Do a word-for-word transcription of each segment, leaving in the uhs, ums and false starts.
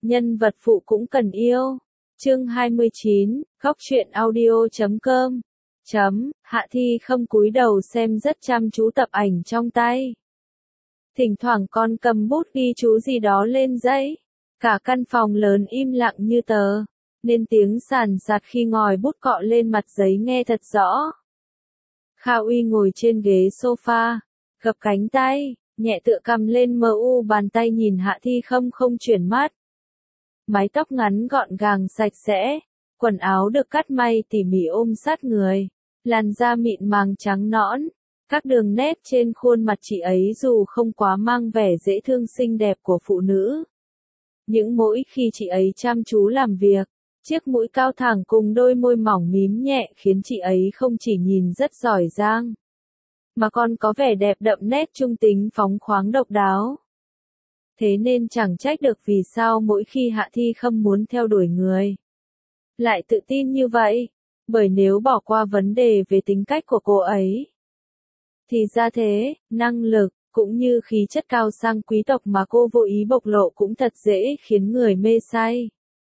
nhân vật phụ cũng cần yêu. Chương hai mươi chín, góc truyện audio chấm com. Chấm, Hạ Thi Khâm cúi đầu xem rất chăm chú tập ảnh trong tay. Thỉnh thoảng con cầm bút ghi chú gì đó lên giấy. Cả căn phòng lớn im lặng như tờ, nên tiếng sàn sạt khi ngòi bút cọ lên mặt giấy nghe thật rõ. Kha Uy ngồi trên ghế sofa, gập cánh tay, nhẹ tựa cầm lên mờ u bàn tay nhìn Hạ Thi Khâm không chuyển mắt. Mái tóc ngắn gọn gàng sạch sẽ, quần áo được cắt may tỉ mỉ ôm sát người, làn da mịn màng trắng nõn, các đường nét trên khuôn mặt chị ấy dù không quá mang vẻ dễ thương xinh đẹp của phụ nữ. Nhưng mỗi khi chị ấy chăm chú làm việc, chiếc mũi cao thẳng cùng đôi môi mỏng mím nhẹ khiến chị ấy không chỉ nhìn rất giỏi giang, mà còn có vẻ đẹp đậm nét trung tính phóng khoáng độc đáo. Thế nên chẳng trách được vì sao mỗi khi Hạ Thi Khâm muốn theo đuổi người, lại tự tin như vậy, bởi nếu bỏ qua vấn đề về tính cách của cô ấy, thì ra thế, năng lực, cũng như khí chất cao sang quý tộc mà cô vô ý bộc lộ cũng thật dễ khiến người mê say.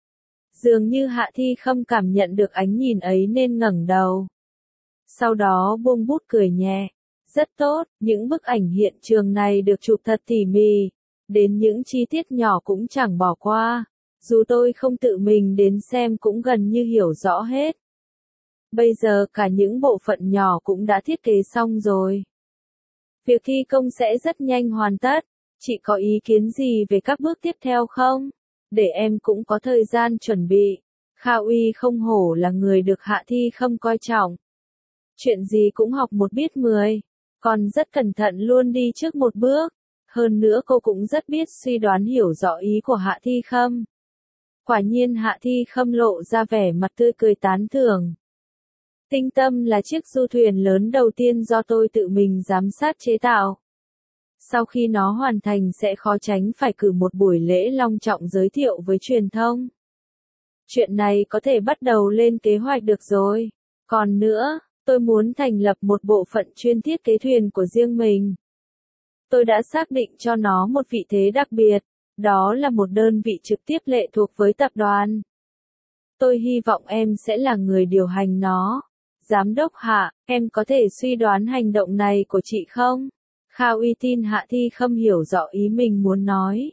Dường như Hạ Thi Khâm cảm nhận được ánh nhìn ấy nên ngẩng đầu. Sau đó buông bút cười nhẹ. Rất tốt, những bức ảnh hiện trường này được chụp thật tỉ mỉ, đến những chi tiết nhỏ cũng chẳng bỏ qua, dù tôi không tự mình đến xem cũng gần như hiểu rõ hết. Bây giờ cả những bộ phận nhỏ cũng đã thiết kế xong rồi. Việc thi công sẽ rất nhanh hoàn tất, chị có ý kiến gì về các bước tiếp theo không? Để em cũng có thời gian chuẩn bị. Kha Uy không hổ là người được Hạ Thi Khâm coi trọng. Chuyện gì cũng học một biết mười, còn rất cẩn thận luôn đi trước một bước. Hơn nữa cô cũng rất biết suy đoán hiểu rõ ý của Hạ Thi Khâm. Quả nhiên Hạ Thi Khâm lộ ra vẻ mặt tươi cười tán thưởng. Tinh Tâm là chiếc du thuyền lớn đầu tiên do tôi tự mình giám sát chế tạo. Sau khi nó hoàn thành sẽ khó tránh phải cử một buổi lễ long trọng giới thiệu với truyền thông. Chuyện này có thể bắt đầu lên kế hoạch được rồi. Còn nữa, tôi muốn thành lập một bộ phận chuyên thiết kế thuyền của riêng mình. Tôi đã xác định cho nó một vị thế đặc biệt, đó là một đơn vị trực tiếp lệ thuộc với tập đoàn. Tôi hy vọng em sẽ là người điều hành nó. Giám đốc Hạ, em có thể suy đoán hành động này của chị không? Kha Uy tin Hạ Thi Khâm hiểu rõ ý mình muốn nói.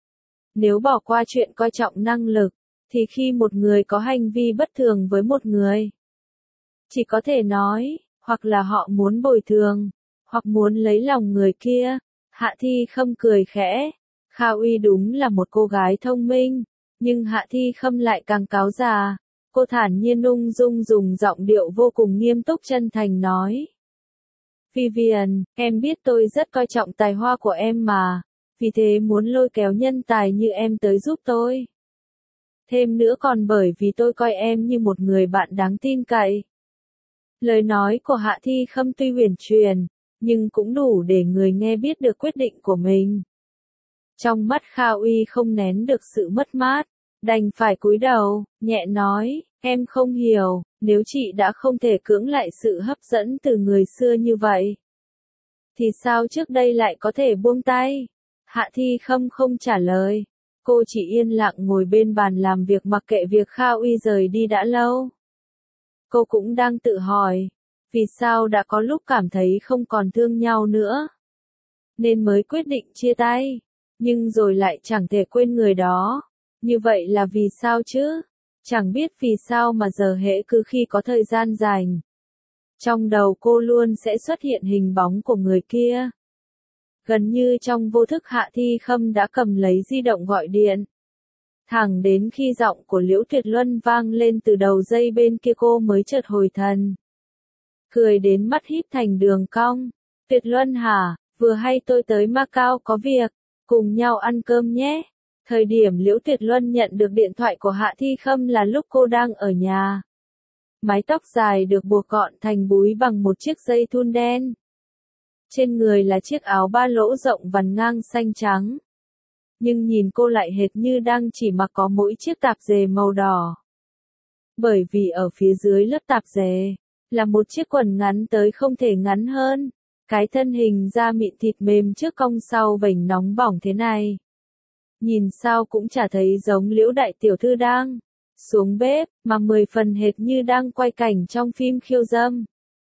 Nếu bỏ qua chuyện coi trọng năng lực, thì khi một người có hành vi bất thường với một người, chỉ có thể nói, hoặc là họ muốn bồi thường, hoặc muốn lấy lòng người kia. Hạ Thi Khâm cười khẽ. Kha Uy đúng là một cô gái thông minh, nhưng Hạ Thi Khâm lại càng cáo già. Cô thản nhiên ung dung dùng giọng điệu vô cùng nghiêm túc chân thành nói. Vivian, em biết tôi rất coi trọng tài hoa của em mà, vì thế muốn lôi kéo nhân tài như em tới giúp tôi. Thêm nữa còn bởi vì tôi coi em như một người bạn đáng tin cậy. Lời nói của Hạ Thi Khâm tuy huyền truyền, nhưng cũng đủ để người nghe biết được quyết định của mình. Trong mắt Kha Uy không nén được sự mất mát, đành phải cúi đầu, nhẹ nói, em không hiểu, nếu chị đã không thể cưỡng lại sự hấp dẫn từ người xưa như vậy, thì sao trước đây lại có thể buông tay? Hạ Thi Khâm không trả lời, cô chỉ yên lặng ngồi bên bàn làm việc mặc kệ việc Kha Uy rời đi đã lâu. Cô cũng đang tự hỏi, vì sao đã có lúc cảm thấy không còn thương nhau nữa, nên mới quyết định chia tay, nhưng rồi lại chẳng thể quên người đó. Như vậy là vì sao chứ? Chẳng biết vì sao mà giờ hễ cứ khi có thời gian rảnh, trong đầu cô luôn sẽ xuất hiện hình bóng của người kia. Gần như trong vô thức Hạ Thi Khâm đã cầm lấy di động gọi điện. Thẳng đến khi giọng của Liễu Tuyệt Luân vang lên từ đầu dây bên kia cô mới chợt hồi thần. Cười đến mắt híp thành đường cong. Tuyệt Luân hả, vừa hay tôi tới Macau có việc, cùng nhau ăn cơm nhé. Thời điểm Liễu Tuyệt Luân nhận được điện thoại của Hạ Thi Khâm là lúc cô đang ở nhà. Mái tóc dài được buộc gọn thành búi bằng một chiếc dây thun đen. Trên người là chiếc áo ba lỗ rộng vằn ngang xanh trắng. Nhưng nhìn cô lại hệt như đang chỉ mặc có mỗi chiếc tạp dề màu đỏ. Bởi vì ở phía dưới lớp tạp dề, là một chiếc quần ngắn tới không thể ngắn hơn. Cái thân hình da mịn thịt mềm trước cong sau vành nóng bỏng thế này. nhìn sao cũng chả thấy giống Liễu đại tiểu thư đang xuống bếp, mà mười phần hệt như đang quay cảnh trong phim khiêu dâm.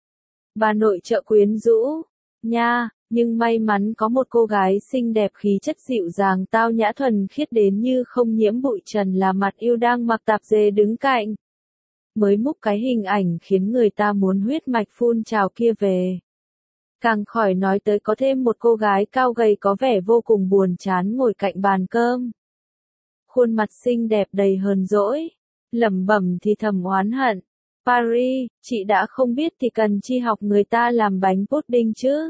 Bà nội trợ quyến rũ, nha, nhưng may mắn có một cô gái xinh đẹp khí chất dịu dàng tao nhã thuần khiết đến như không nhiễm bụi trần là Mặt Yêu đang mặc tạp dề đứng cạnh. Mới múc cái hình ảnh khiến người ta muốn huyết mạch phun trào kia về. Càng khỏi nói tới có thêm một cô gái cao gầy có vẻ vô cùng buồn chán ngồi cạnh bàn cơm. Khuôn mặt xinh đẹp đầy hờn dỗi, lẩm bẩm thì thầm oán hận. Paris, chị đã không biết thì cần chi học người ta làm bánh pudding chứ.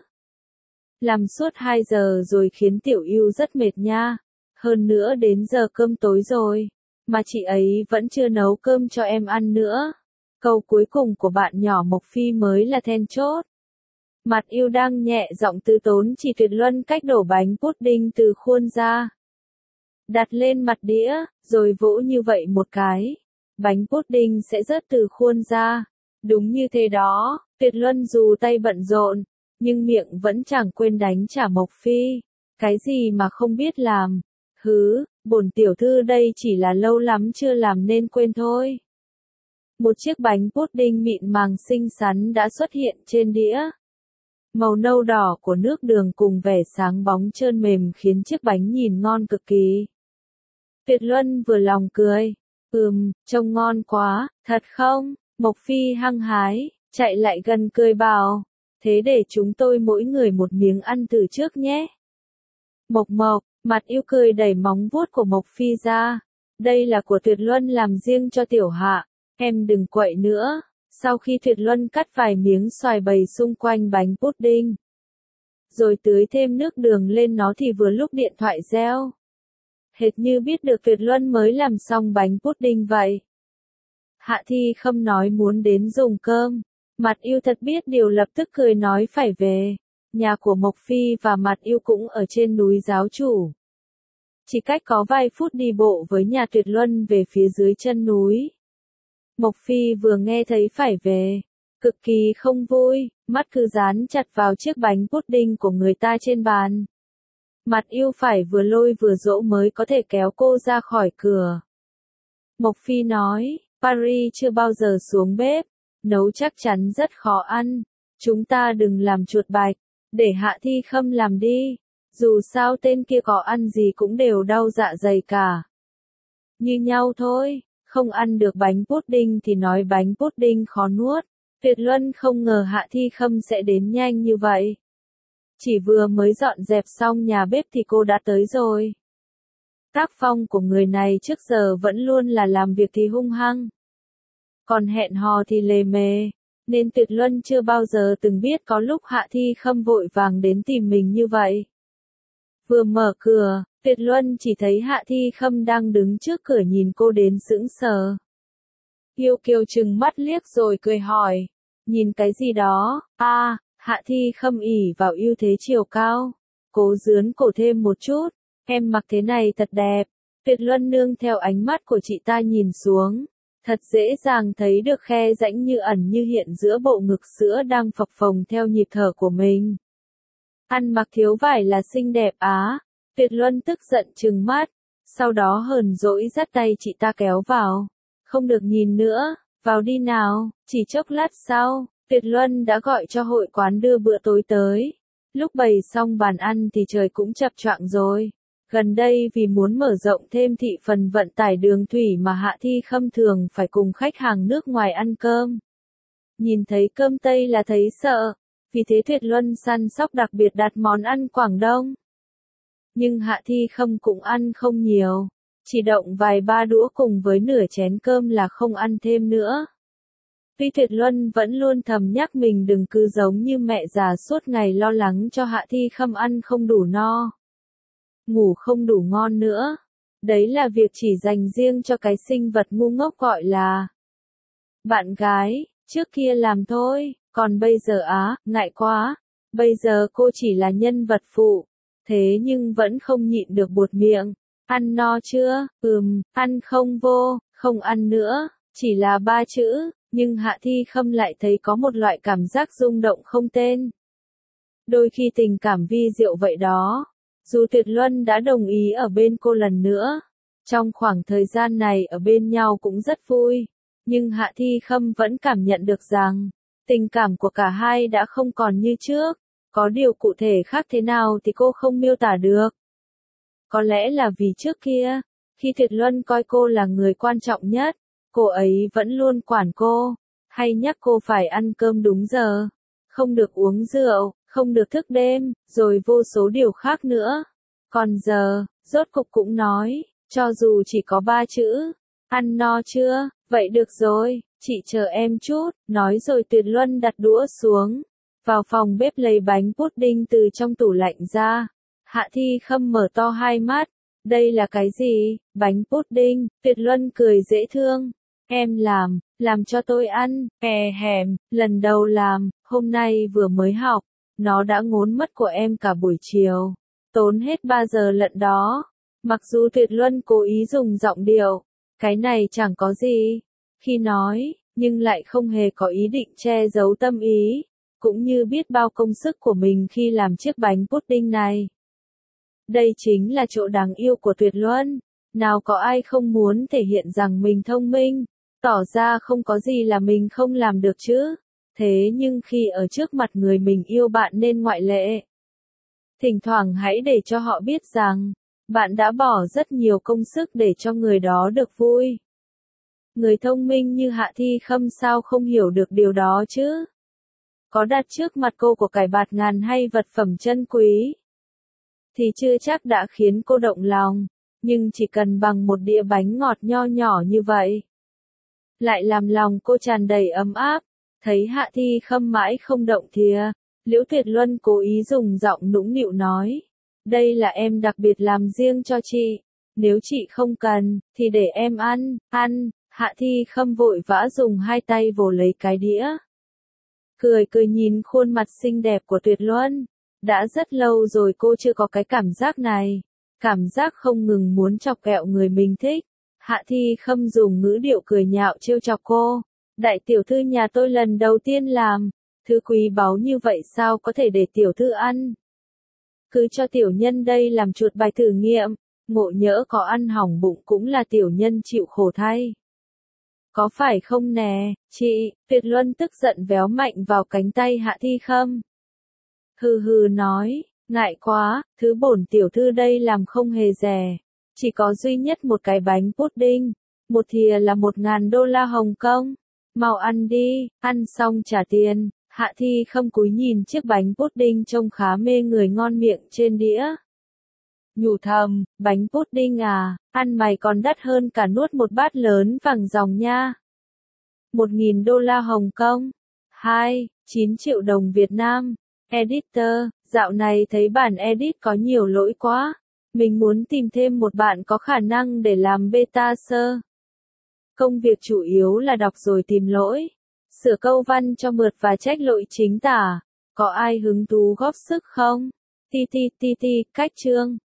Làm suốt hai giờ rồi khiến Tiểu Yêu rất mệt nha. Hơn nữa đến giờ cơm tối rồi, mà chị ấy vẫn chưa nấu cơm cho em ăn nữa. Câu cuối cùng của bạn nhỏ Mộc Phi mới là then chốt. Mặt Yêu đang nhẹ giọng từ tốn chỉ Tuyệt Luân cách đổ bánh pudding từ khuôn ra. Đặt lên mặt đĩa, rồi vỗ như vậy một cái. Bánh pudding sẽ rớt từ khuôn ra. Đúng như thế đó, Tuyệt Luân dù tay bận rộn, nhưng miệng vẫn chẳng quên đánh trả Mộc Phi. Cái gì mà không biết làm. Hứ, bổn tiểu thư đây chỉ là lâu lắm chưa làm nên quên thôi. Một chiếc bánh pudding mịn màng xinh xắn đã xuất hiện trên đĩa. Màu nâu đỏ của nước đường cùng vẻ sáng bóng trơn mềm khiến chiếc bánh nhìn ngon cực kỳ. Tuyệt Luân vừa lòng cười. Ừm, trông ngon quá, thật không? Mộc Phi hăng hái, chạy lại gần cười bảo. Thế để chúng tôi mỗi người một miếng ăn từ trước nhé. Mộc Mộc, Mặt Yêu cười đẩy móng vuốt của Mộc Phi ra. Đây là của Tuyệt Luân làm riêng cho tiểu hạ, em đừng quậy nữa. Sau khi Tuyệt Luân cắt vài miếng xoài bày xung quanh bánh pudding, rồi tưới thêm nước đường lên nó thì vừa lúc điện thoại reo. Hệt như biết được Tuyệt Luân mới làm xong bánh pudding vậy. Hạ Thi Khâm nói muốn đến dùng cơm. Mặt Yêu thật biết điều lập tức cười nói phải về. Nhà của Mộc Phi và Mặt Yêu cũng ở trên núi Giáo Chủ. Chỉ cách có vài phút đi bộ với nhà Tuyệt Luân về phía dưới chân núi. Mộc Phi vừa nghe thấy phải về, cực kỳ không vui, mắt cứ dán chặt vào chiếc bánh pudding của người ta trên bàn. Mặt Yêu phải vừa lôi vừa dỗ mới có thể kéo cô ra khỏi cửa. Mộc Phi nói, Paris chưa bao giờ xuống bếp, nấu chắc chắn rất khó ăn. Chúng ta đừng làm chuột bạch, để Hạ Thi Khâm làm đi. Dù sao tên kia có ăn gì cũng đều đau dạ dày cả. Như nhau thôi, không ăn được bánh pudding thì nói bánh pudding khó nuốt. Tuyệt Luân không ngờ Hạ Thi Khâm sẽ đến nhanh như vậy. Chỉ vừa mới dọn dẹp xong nhà bếp thì cô đã tới rồi. Tác phong của người này trước giờ vẫn luôn là làm việc thì hung hăng, còn hẹn hò thì lề mề, nên Tuyệt Luân chưa bao giờ từng biết có lúc Hạ Thi Khâm vội vàng đến tìm mình như vậy. Vừa mở cửa, Tuyệt Luân chỉ thấy Hạ Thi Khâm đang đứng trước cửa nhìn cô đến sững sờ. Yêu Kiều trừng mắt liếc rồi cười hỏi, nhìn cái gì đó? A, à, Hạ Thi Khâm ỉ vào ưu thế chiều cao, cố dướn cổ thêm một chút, em mặc thế này thật đẹp. Tuyệt Luân nương theo ánh mắt của chị ta nhìn xuống, thật dễ dàng thấy được khe rãnh như ẩn như hiện giữa bộ ngực sữa đang phập phồng theo nhịp thở của mình. Ăn mặc thiếu vải là xinh đẹp á. Tuyệt Luân tức giận trừng mắt, sau đó hờn dỗi dắt tay chị ta kéo vào. Không được nhìn nữa, vào đi nào. Chỉ chốc lát sau, Tuyệt Luân đã gọi cho hội quán đưa bữa tối tới. Lúc bày xong bàn ăn thì trời cũng chập choạng rồi. Gần đây vì muốn mở rộng thêm thị phần vận tải đường thủy mà Hạ Thi Khâm thường phải cùng khách hàng nước ngoài ăn cơm. Nhìn thấy cơm Tây là thấy sợ, vì thế Tuyệt Luân săn sóc đặc biệt đặt món ăn Quảng Đông. Nhưng Hạ Thi Khâm cũng ăn không nhiều, chỉ động vài ba đũa cùng với nửa chén cơm là không ăn thêm nữa. Tuy Tuyệt Luân vẫn luôn thầm nhắc mình đừng cứ giống như mẹ già suốt ngày lo lắng cho Hạ Thi Khâm ăn không đủ no, ngủ không đủ ngon nữa. Đấy là việc chỉ dành riêng cho cái sinh vật ngu ngốc gọi là bạn gái, trước kia làm thôi, còn bây giờ á, ngại quá. Bây giờ cô chỉ là nhân vật phụ, thế nhưng vẫn không nhịn được buột miệng. Ăn no chưa? Ừm, ăn không vô, không ăn nữa, chỉ là ba chữ, nhưng Hạ Thi Khâm lại thấy có một loại cảm giác rung động không tên. Đôi khi tình cảm vi diệu vậy đó. Dù Tuyệt Luân đã đồng ý ở bên cô lần nữa, trong khoảng thời gian này ở bên nhau cũng rất vui, nhưng Hạ Thi Khâm vẫn cảm nhận được rằng, tình cảm của cả hai đã không còn như trước, có điều cụ thể khác thế nào thì cô không miêu tả được. Có lẽ là vì trước kia, khi Tuyệt Luân coi cô là người quan trọng nhất, cô ấy vẫn luôn quản cô, hay nhắc cô phải ăn cơm đúng giờ, không được uống rượu, không được thức đêm, rồi vô số điều khác nữa. Còn giờ, rốt cục cũng nói, cho dù chỉ có ba chữ, ăn no chưa, vậy được rồi, chị chờ em chút, nói rồi Tuyệt Luân đặt đũa xuống, vào phòng bếp lấy bánh pudding từ trong tủ lạnh ra. Hạ Thi Khâm mở to hai mắt, đây là cái gì, bánh pudding, Tuyệt Luân cười dễ thương, em làm, làm cho tôi ăn, è hèm, lần đầu làm, hôm nay vừa mới học, nó đã ngốn mất của em cả buổi chiều, tốn hết ba giờ lận đó. Mặc dù Tuyệt Luân cố ý dùng giọng điệu, cái này chẳng có gì, khi nói, nhưng lại không hề có ý định che giấu tâm ý, cũng như biết bao công sức của mình khi làm chiếc bánh pudding này. Đây chính là chỗ đáng yêu của Tuyệt Luân, nào có ai không muốn thể hiện rằng mình thông minh, tỏ ra không có gì là mình không làm được chứ, thế nhưng khi ở trước mặt người mình yêu bạn nên ngoại lệ. Thỉnh thoảng hãy để cho họ biết rằng, bạn đã bỏ rất nhiều công sức để cho người đó được vui. Người thông minh như Hạ Thi Khâm sao không hiểu được điều đó chứ? Có đặt trước mặt cô của cải bạt ngàn hay vật phẩm chân quý, thì chưa chắc đã khiến cô động lòng, nhưng chỉ cần bằng một đĩa bánh ngọt nho nhỏ như vậy, lại làm lòng cô tràn đầy ấm áp. Thấy Hạ Thi Khâm mãi không động thìa, Liễu Tuyệt Luân cố ý dùng giọng nũng nịu nói, đây là em đặc biệt làm riêng cho chị, nếu chị không cần, thì để em ăn, ăn. Hạ Thi Khâm vội vã dùng hai tay vồ lấy cái đĩa, cười cười nhìn khuôn mặt xinh đẹp của Tuyệt Luân. Đã rất lâu rồi cô chưa có cái cảm giác này, cảm giác không ngừng muốn chọc ghẹo người mình thích. Hạ Thi Khâm dùng ngữ điệu cười nhạo trêu chọc cô, đại tiểu thư nhà tôi lần đầu tiên làm, thứ quý báu như vậy sao có thể để tiểu thư ăn. Cứ cho tiểu nhân đây làm chuột bài thử nghiệm, ngộ nhỡ có ăn hỏng bụng cũng là tiểu nhân chịu khổ thay. Có phải không nè, chị, Tuyệt Luân tức giận véo mạnh vào cánh tay Hạ Thi Khâm. Hừ hừ nói, ngại quá, thứ bổn tiểu thư đây làm không hề rẻ, chỉ có duy nhất một cái bánh pudding, một thìa là một ngàn đô la Hồng Kông, mau ăn đi, ăn xong trả tiền. Hạ Thi Khâm cúi nhìn chiếc bánh pudding trông khá mê người ngon miệng trên đĩa. Nhủ thầm, bánh pudding à, ăn mày còn đắt hơn cả nuốt một bát lớn vàng ròng nha. Một nghìn đô la Hồng Kông, hai, chín triệu đồng Việt Nam. Editor, dạo này thấy bản edit có nhiều lỗi quá. Mình muốn tìm thêm một bạn có khả năng để làm beta sơ. Công việc chủ yếu là đọc rồi tìm lỗi, sửa câu văn cho mượt và trách lỗi chính tả. Có ai hứng thú góp sức không? Ti ti ti ti, cách chương.